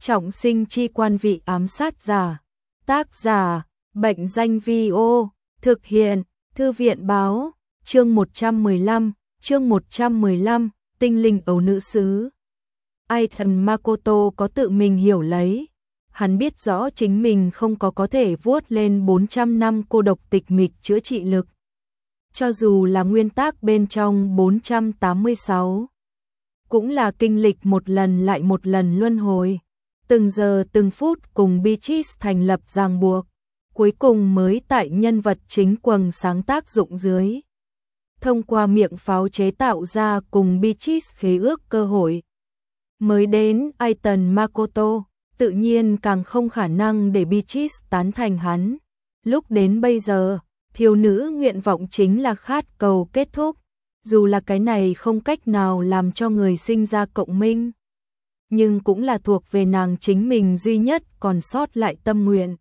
Trọng sinh chi quan vị ám sát giả. Tác giả, Bệnh danh Vi-ô. Thực hiện, Thư viện báo. Chương 115, tinh linh ấu nữ sứ. Aitan Makoto có tự mình hiểu lấy. Hắn biết rõ chính mình không có thể vuốt lên 400 năm cô độc tịch mịch chữa trị lực. Cho dù là nguyên tác bên trong 486, cũng là kinh lịch một lần lại một lần luân hồi, từng giờ từng phút cùng Beatrice thành lập ràng buộc, cuối cùng mới tại nhân vật chính quầng sáng tác dụng dưới, thông qua miệng pháo chế tạo ra cùng Beatrice khế ước cơ hội. Mới đến Aitan Makoto, tự nhiên càng không khả năng để Beatrice tán thành hắn. Lúc đến bây giờ, thiếu nữ nguyện vọng chính là khát cầu kết thúc, dù là cái này không cách nào làm cho người sinh ra cộng minh, nhưng cũng là thuộc về nàng chính mình duy nhất còn sót lại tâm nguyện.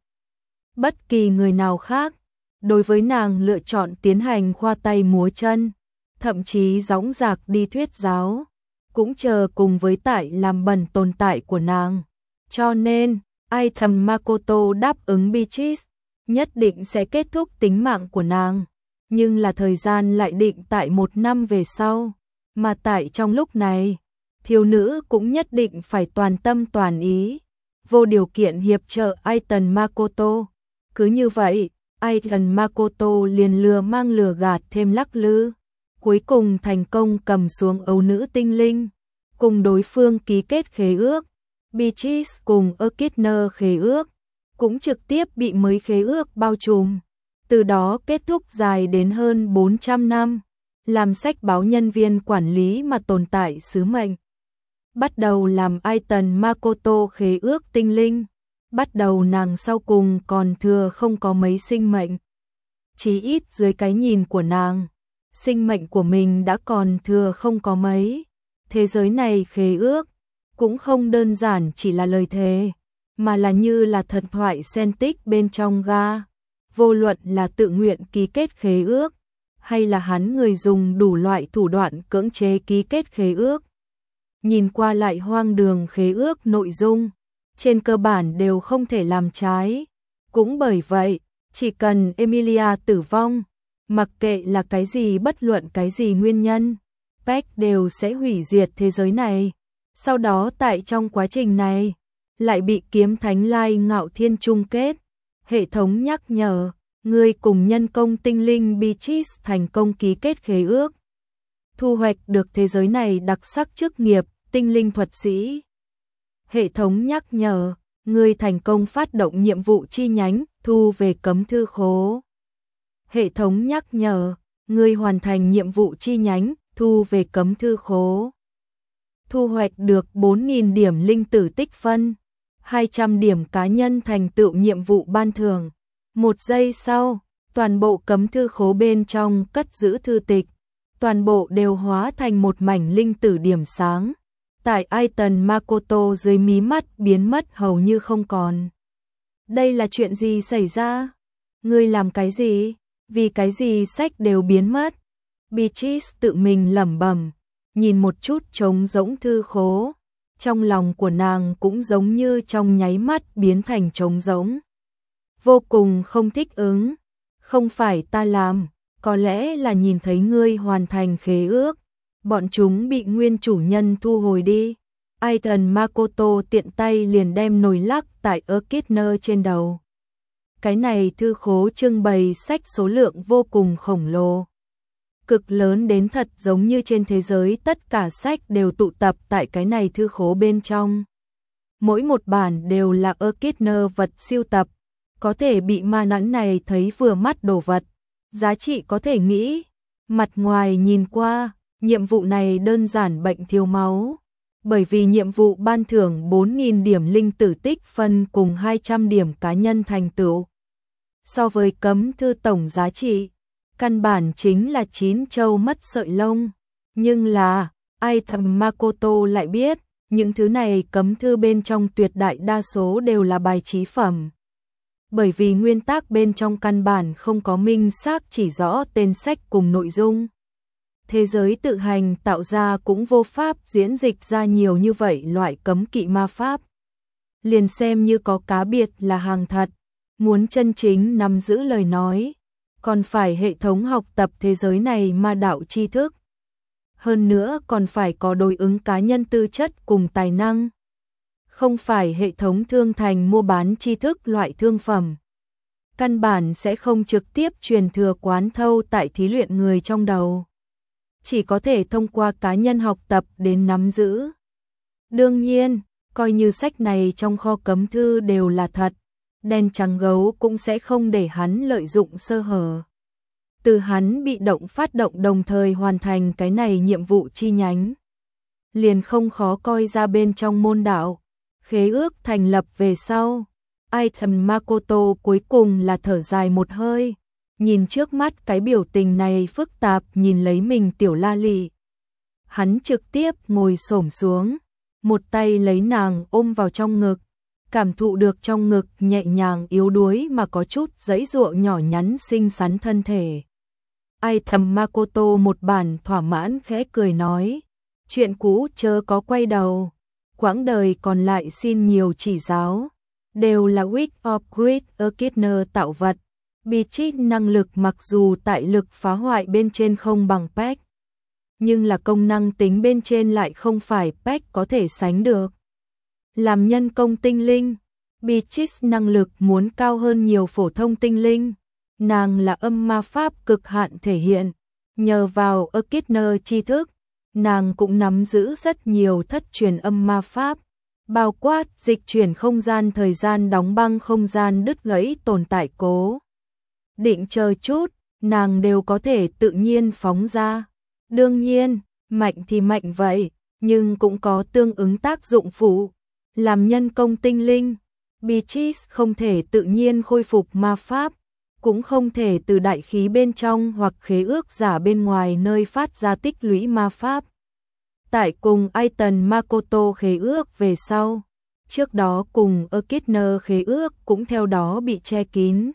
Bất kỳ người nào khác, đối với nàng lựa chọn tiến hành khoa tay múa chân, thậm chí dõng dạc đi thuyết giáo, cũng chờ cùng với tại làm bẩn tồn tại của nàng. Cho nên, Aitan Makoto đáp ứng Beatrice, nhất định sẽ kết thúc tính mạng của nàng, nhưng là thời gian lại định tại 1 năm về sau, mà tại trong lúc này, thiếu nữ cũng nhất định phải toàn tâm toàn ý, vô điều kiện hiệp trợ Aitan Makoto. Cứ như vậy, Aitan Makoto liền lừa mang lừa gạt thêm lắc lư, cuối cùng thành công cầm xuống ấu nữ tinh linh, cùng đối phương ký kết khế ước. Beatrice cùng Echidna khế ước cũng trực tiếp bị mới khế ước bao trùm, từ đó kết thúc dài đến hơn 400 năm, làm sách báo nhân viên quản lý mà tồn tại sứ mệnh. Bắt đầu làm Aitan Makoto khế ước tinh linh, bắt đầu nàng sau cùng còn thừa không có mấy sinh mệnh. Chí ít dưới cái nhìn của nàng, sinh mệnh của mình đã còn thừa không có mấy. Thế giới này khế ước cũng không đơn giản chỉ là lời thề, mà là như là thần thoại Celtic bên trong ga. Vô luận là tự nguyện ký kết khế ước, hay là hắn người dùng đủ loại thủ đoạn cưỡng chế ký kết khế ước. Nhìn qua lại hoang đường khế ước nội dung, trên cơ bản đều không thể làm trái. Cũng bởi vậy, chỉ cần Emilia tử vong, mặc kệ là cái gì bất luận cái gì nguyên nhân, Peck đều sẽ hủy diệt thế giới này. Sau đó tại trong quá trình này, lại bị kiếm thánh Lai Ngạo Thiên chung kết. Hệ thống nhắc nhở, người cùng nhân công tinh linh Beatrice thành công ký kết khế ước. Thu hoạch được thế giới này đặc sắc chức nghiệp, tinh linh thuật sĩ. Hệ thống nhắc nhở, người thành công phát động nhiệm vụ chi nhánh, thu về cấm thư khố. Hệ thống nhắc nhở, người hoàn thành nhiệm vụ chi nhánh, thu về cấm thư khố. Thu hoạch được 4.000 điểm linh tử tích phân, 200 điểm cá nhân thành tựu nhiệm vụ ban thưởng. 1 giây sau, toàn bộ cấm thư khố bên trong cất giữ thư tịch, toàn bộ đều hóa thành một mảnh linh tử điểm sáng. Tại Aitan Makoto dưới mí mắt biến mất hầu như không còn. Đây là chuyện gì xảy ra? Ngươi làm cái gì? Vì cái gì sách đều biến mất? Beatrice tự mình lẩm bẩm, nhìn một chút trống rỗng thư khố, trong lòng của nàng cũng giống như trong nháy mắt biến thành trống rỗng. Vô cùng không thích ứng, không phải ta làm, có lẽ là nhìn thấy ngươi hoàn thành khế ước, bọn chúng bị nguyên chủ nhân thu hồi đi. Aitan Makoto tiện tay liền đem nồi lắc tại Echidna trên đầu. Cái này thư khố trưng bày sách số lượng vô cùng khổng lồ, cực lớn đến thật giống như trên thế giới tất cả sách đều tụ tập tại cái này thư khố bên trong. Mỗi một bản đều là Echidna vật siêu tập, có thể bị ma nhãn này thấy vừa mắt đồ vật, giá trị có thể nghĩ. Mặt ngoài nhìn qua, nhiệm vụ này đơn giản bệnh thiếu máu, bởi vì nhiệm vụ ban thưởng 4.000 điểm linh tử tích phân cùng 200 điểm cá nhân thành tựu. So với cấm thư tổng giá trị, căn bản chính là 9 trâu mất sợi lông. Nhưng là, Aitan Makoto lại biết, những thứ này cấm thư bên trong tuyệt đại đa số đều là bài trí phẩm. Bởi vì nguyên tác bên trong căn bản không có minh xác chỉ rõ tên sách cùng nội dung. Thế giới tự hành tạo ra cũng vô pháp diễn dịch ra nhiều như vậy loại cấm kỵ ma pháp. liền xem như có cá biệt là hàng thật, muốn chân chính nắm giữ lời nói, còn phải hệ thống học tập thế giới này ma đạo tri thức. Hơn nữa còn phải có đối ứng cá nhân tư chất cùng tài năng. Không phải hệ thống thương thành mua bán tri thức loại thương phẩm. Căn bản sẽ không trực tiếp truyền thừa quán thâu tại thí luyện người trong đầu. Chỉ có thể thông qua cá nhân học tập đến nắm giữ. Đương nhiên, coi như sách này trong kho cấm thư đều là thật, đen trắng gấu cũng sẽ không để hắn lợi dụng sơ hở. Từ hắn bị động phát động đồng thời hoàn thành cái này nhiệm vụ chi nhánh. Liền không khó coi ra bên trong môn đạo, khế ước thành lập về sau. Item Makoto cuối cùng là thở dài một hơi, nhìn trước mắt cái biểu tình này phức tạp nhìn lấy mình tiểu la lị. Hắn trực tiếp ngồi xổm xuống, một tay lấy nàng ôm vào trong ngực, cảm thụ được trong ngực nhẹ nhàng yếu đuối mà có chút giãy giụa nhỏ nhắn xinh xắn thân thể. Item Makoto một bản thỏa mãn khẽ cười nói, chuyện cũ chớ có quay đầu, quãng đời còn lại xin nhiều chỉ giáo, đều là Week of Great Awakener tạo vật. Beatrice năng lực mặc dù tại lực phá hoại bên trên không bằng Peck, nhưng là công năng tính bên trên lại không phải Peck có thể sánh được. Làm nhân công tinh linh, Beatrice năng lực muốn cao hơn nhiều phổ thông tinh linh. Nàng là âm ma pháp cực hạn thể hiện, nhờ vào Awakener tri thức, nàng cũng nắm giữ rất nhiều thất truyền âm ma pháp, bao quát dịch chuyển không gian, thời gian đóng băng, không gian đứt gãy, tồn tại cố định chờ chút, nàng đều có thể tự nhiên phóng ra. Đương nhiên, mạnh thì mạnh vậy, nhưng cũng có tương ứng tác dụng phụ. Làm nhân công tinh linh, Beatrice không thể tự nhiên khôi phục ma pháp, cũng không thể từ đại khí bên trong hoặc khế ước giả bên ngoài nơi phát ra tích lũy ma pháp. Tại cùng Item Makoto khế ước về sau, trước đó cùng Awakener khế ước cũng theo đó bị che kín.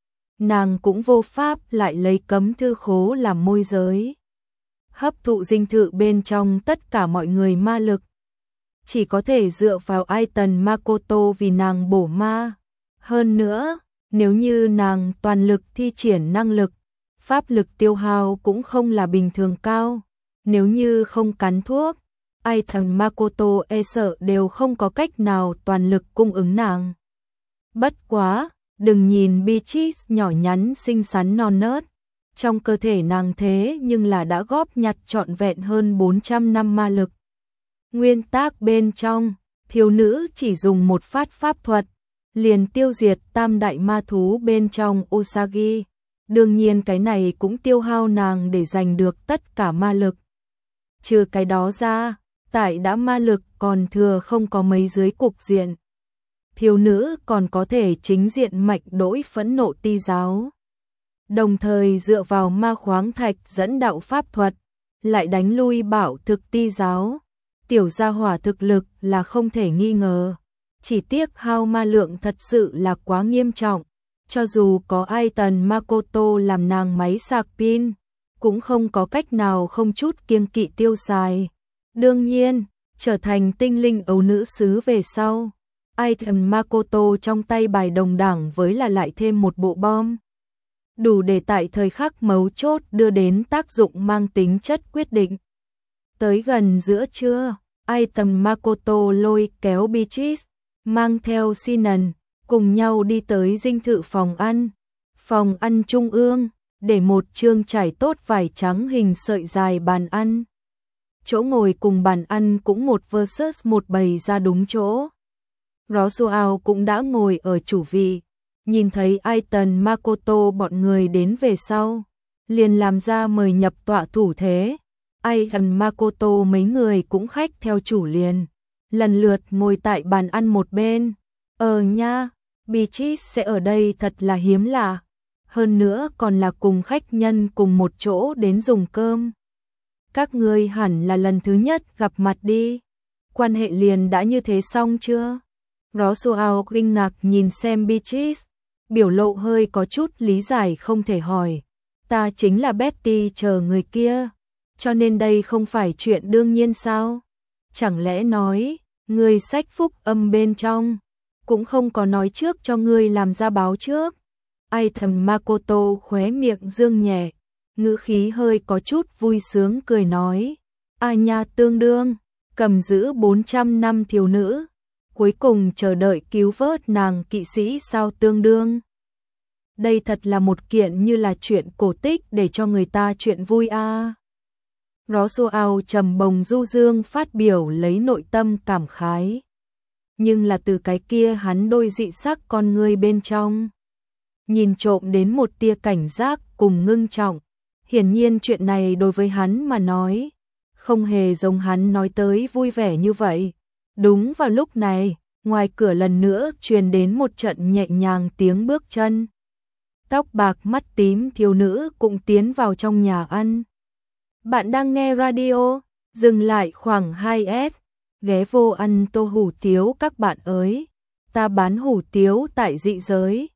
Nàng cũng vô pháp lại lấy cấm thư khố làm môi giới, hấp thụ dinh thự bên trong tất cả mọi người ma lực. Chỉ có thể dựa vào Item Makoto vì nàng bổ ma. Hơn nữa, nếu như nàng toàn lực thi triển năng lực, pháp lực tiêu hao cũng không là bình thường cao. Nếu như không cắn thuốc, Item Makoto e sợ đều không có cách nào toàn lực cung ứng nàng. Bất quá, đừng nhìn Beatrice nhỏ nhắn xinh xắn non nớt, trong cơ thể nàng thế nhưng là đã góp nhặt trọn vẹn hơn 400 năm ma lực. Nguyên tắc bên trong, thiếu nữ chỉ dùng một phát pháp thuật, liền tiêu diệt tam đại ma thú bên trong Usagi. Đương nhiên cái này cũng tiêu hao nàng để giành được tất cả ma lực. Trừ cái đó ra, tại đã ma lực còn thừa không có mấy dưới cục diện. Thiếu nữ còn có thể chính diện mạnh đỗi phẫn nộ ti giáo. Đồng thời dựa vào ma khoáng thạch dẫn đạo pháp thuật, lại đánh lui bảo thực ti giáo. Tiểu gia hỏa thực lực là không thể nghi ngờ. Chỉ tiếc hao ma lượng thật sự là quá nghiêm trọng. Cho dù có Item Makoto làm nàng máy sạc pin, cũng không có cách nào không chút kiêng kỵ tiêu xài. Đương nhiên, trở thành tinh linh ấu nữ sứ về sau, Item Makoto trong tay bài đồng đẳng với là lại thêm một bộ bom. Đủ để tại thời khắc mấu chốt đưa đến tác dụng mang tính chất quyết định. Tới gần giữa trưa, Item Makoto lôi kéo Beatrice, mang theo Sinan, cùng nhau đi tới dinh thự phòng ăn. Phòng ăn trung ương, để một chương trải tốt vải trắng hình sợi dài bàn ăn. Chỗ ngồi cùng bàn ăn cũng một versus một bày ra đúng chỗ. Roswell cũng đã ngồi ở chủ vị, nhìn thấy Item Makoto bọn người đến về sau, liền làm ra mời nhập tọa thủ thế. Item Makoto mấy người cũng khách theo chủ liền, lần lượt ngồi tại bàn ăn một bên. Nha, Beatrice sẽ ở đây thật là hiếm lạ, hơn nữa còn là cùng khách nhân cùng một chỗ đến dùng cơm. Các ngươi hẳn là lần thứ nhất gặp mặt đi, quan hệ liền đã như thế xong chưa? Roswell kinh ngạc nhìn xem Beatrice, biểu lộ hơi có chút lý giải không thể hỏi. Ta chính là Betty chờ người kia, cho nên đây không phải chuyện đương nhiên sao? Chẳng lẽ nói, người sách phúc âm bên trong, cũng không có nói trước cho ngươi làm ra báo trước. Ai thầm Makoto khóe miệng dương nhẹ, ngữ khí hơi có chút vui sướng cười nói. Nha tương đương, cầm giữ 400 năm thiếu nữ, cuối cùng chờ đợi cứu vớt nàng kỵ sĩ sao tương đương. Đây thật là một kiện như là chuyện cổ tích để cho người ta chuyện vui a. Roswell trầm bồng du dương phát biểu lấy nội tâm cảm khái. Nhưng là từ cái kia hắn đôi dị sắc con người bên trong. Nhìn trộm đến một tia cảnh giác cùng ngưng trọng. Hiển nhiên chuyện này đối với hắn mà nói, không hề giống hắn nói tới vui vẻ như vậy. Đúng vào lúc này, ngoài cửa lần nữa truyền đến một trận nhẹ nhàng tiếng bước chân. Tóc bạc mắt tím thiếu nữ cũng tiến vào trong nhà ăn. Bạn đang nghe radio, dừng lại khoảng 2S, ghé vô ăn tô hủ tiếu các bạn ơi. Ta bán hủ tiếu tại dị giới.